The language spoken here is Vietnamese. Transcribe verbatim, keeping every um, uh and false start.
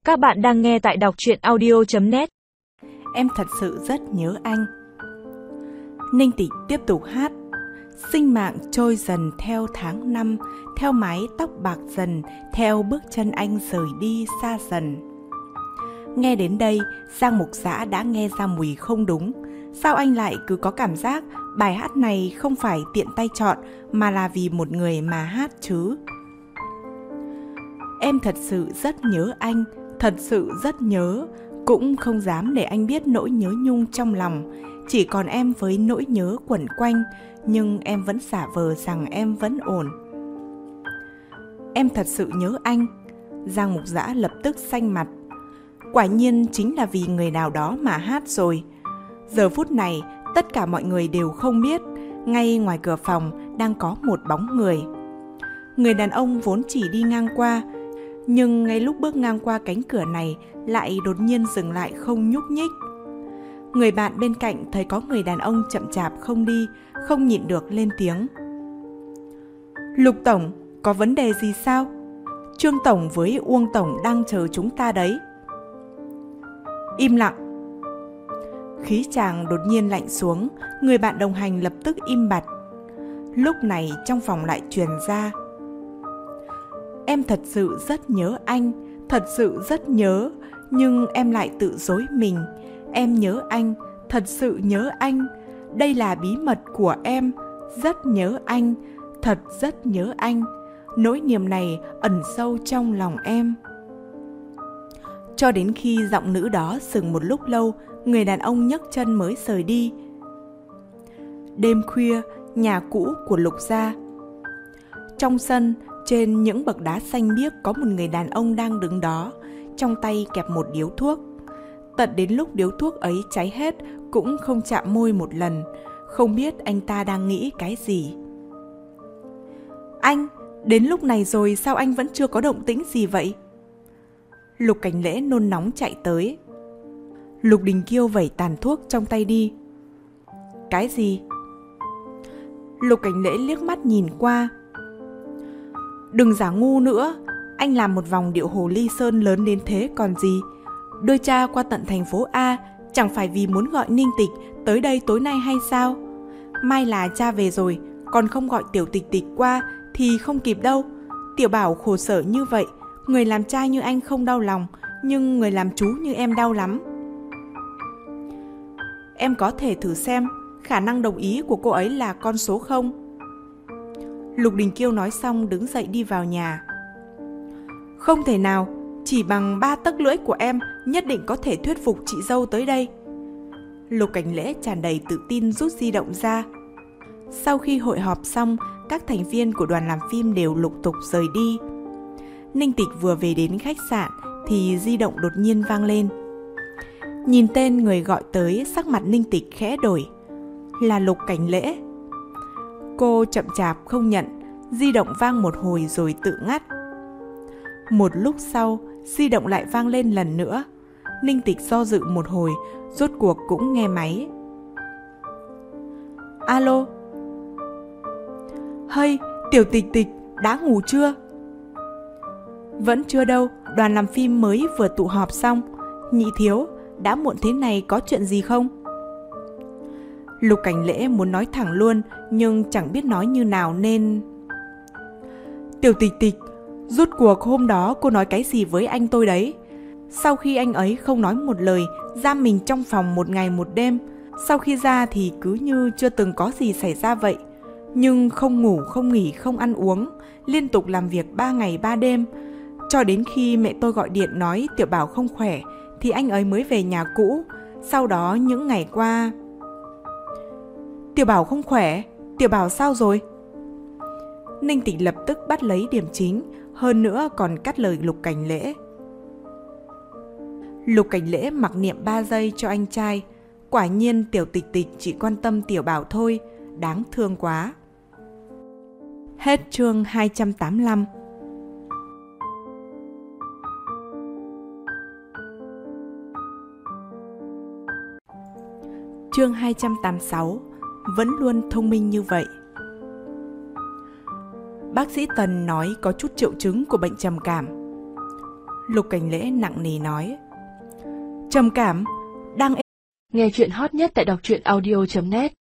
Các bạn đang nghe tại đọc truyện audio chấm net. Em thật sự rất nhớ anh. Ninh Tịch tiếp tục hát. Sinh mạng trôi dần theo tháng năm, theo mái tóc bạc dần, theo bước chân anh rời đi xa dần. Nghe đến đây, Giang Mục Dã đã nghe ra mùi không đúng. Sao anh lại cứ có cảm giác bài hát này không phải tiện tay chọn mà là vì một người mà hát chứ? Em thật sự rất nhớ anh, thật sự rất nhớ, cũng không dám để anh biết nỗi nhớ nhung trong lòng. Chỉ còn em với nỗi nhớ quẩn quanh, nhưng em vẫn giả vờ rằng em vẫn ổn. Em thật sự nhớ anh. Giang Mục Dã lập tức xanh mặt. Quả nhiên chính là vì người nào đó mà hát rồi. Giờ phút này, tất cả mọi người đều không biết, ngay ngoài cửa phòng đang có một bóng người. Người đàn ông vốn chỉ đi ngang qua, nhưng ngay lúc bước ngang qua cánh cửa này lại đột nhiên dừng lại không nhúc nhích. Người bạn bên cạnh thấy có người đàn ông chậm chạp không đi, không nhịn được lên tiếng. Lục Tổng, có vấn đề gì sao? Trương Tổng với Uông Tổng đang chờ chúng ta đấy. Im lặng. Khí chàng đột nhiên lạnh xuống, người bạn đồng hành lập tức im bặt. Lúc này trong phòng lại truyền ra. Em thật sự rất nhớ anh, thật sự rất nhớ, nhưng em lại tự dối mình. Em nhớ anh, thật sự nhớ anh. Đây là bí mật của em, rất nhớ anh, thật rất nhớ anh. Nỗi niềm này ẩn sâu trong lòng em. Cho đến khi giọng nữ đó dừng một lúc lâu, người đàn ông nhấc chân mới rời đi. Đêm khuya, nhà cũ của Lục gia. Trong sân, trên những bậc đá xanh biếc có một người đàn ông đang đứng đó, trong tay kẹp một điếu thuốc. Tận đến lúc điếu thuốc ấy cháy hết cũng không chạm môi một lần, không biết anh ta đang nghĩ cái gì. Anh, đến lúc này rồi sao anh vẫn chưa có động tĩnh gì vậy? Lục Cảnh Lễ nôn nóng chạy tới. Lục Đình Kiêu vẩy tàn thuốc trong tay đi. Cái gì? Lục Cảnh Lễ liếc mắt nhìn qua. Đừng giả ngu nữa, anh làm một vòng điệu hồ ly sơn lớn đến thế còn gì. Đưa cha qua tận thành phố A, chẳng phải vì muốn gọi Ninh Tịch tới đây tối nay hay sao? Mai là cha về rồi, còn không gọi Tiểu Tịch Tịch qua thì không kịp đâu. Tiểu Bảo khổ sở như vậy, người làm cha như anh không đau lòng, nhưng người làm chú như em đau lắm. Em có thể thử xem, khả năng đồng ý của cô ấy là con số không? Lục Đình Kiêu nói xong đứng dậy đi vào nhà. Không thể nào, chỉ bằng ba tấc lưỡi của em nhất định có thể thuyết phục chị dâu tới đây. Lục Cảnh Lễ tràn đầy tự tin rút di động ra. Sau khi hội họp xong, các thành viên của đoàn làm phim đều lục tục rời đi. Ninh Tịch vừa về đến khách sạn thì di động đột nhiên vang lên. Nhìn tên người gọi tới, sắc mặt Ninh Tịch khẽ đổi. Là Lục Cảnh Lễ. Cô chậm chạp không nhận, di động vang một hồi rồi tự ngắt. Một lúc sau, di động lại vang lên lần nữa. Ninh Tịch do dự một hồi, rốt cuộc cũng nghe máy. Alo. Hey, Tiểu Tịch Tịch, đã ngủ chưa? Vẫn chưa đâu, đoàn làm phim mới vừa tụ họp xong. Nhị thiếu, đã muộn thế này có chuyện gì không? Lục Cảnh Lễ muốn nói thẳng luôn, nhưng chẳng biết nói như nào nên... Tiểu Tịch Tịch, rốt cuộc hôm đó cô nói cái gì với anh tôi đấy? Sau khi anh ấy không nói một lời, giam mình trong phòng một ngày một đêm. Sau khi ra thì cứ như chưa từng có gì xảy ra vậy. Nhưng không ngủ, không nghỉ, không ăn uống, liên tục làm việc ba ngày ba đêm. Cho đến khi mẹ tôi gọi điện nói Tiểu Bảo không khỏe, thì anh ấy mới về nhà cũ. Sau đó những ngày qua... Tiểu Bảo không khỏe, Tiểu Bảo sao rồi? Ninh Tịch lập tức bắt lấy điểm chính, hơn nữa còn cắt lời Lục Cảnh Lễ. Lục Cảnh Lễ mặc niệm ba giây cho anh trai. Quả nhiên Tiểu Tịch Tịch chỉ quan tâm Tiểu Bảo thôi, đáng thương quá. Hết chương hai trăm tám mươi lăm. Chương hai trăm tám mươi sáu. Vẫn luôn thông minh như vậy. Bác sĩ Tần nói có chút triệu chứng của bệnh trầm cảm. Lục Cảnh Lễ nặng nề nói. Trầm cảm, đang Nghe chuyện hot nhất tại đọc truyện audio chấm net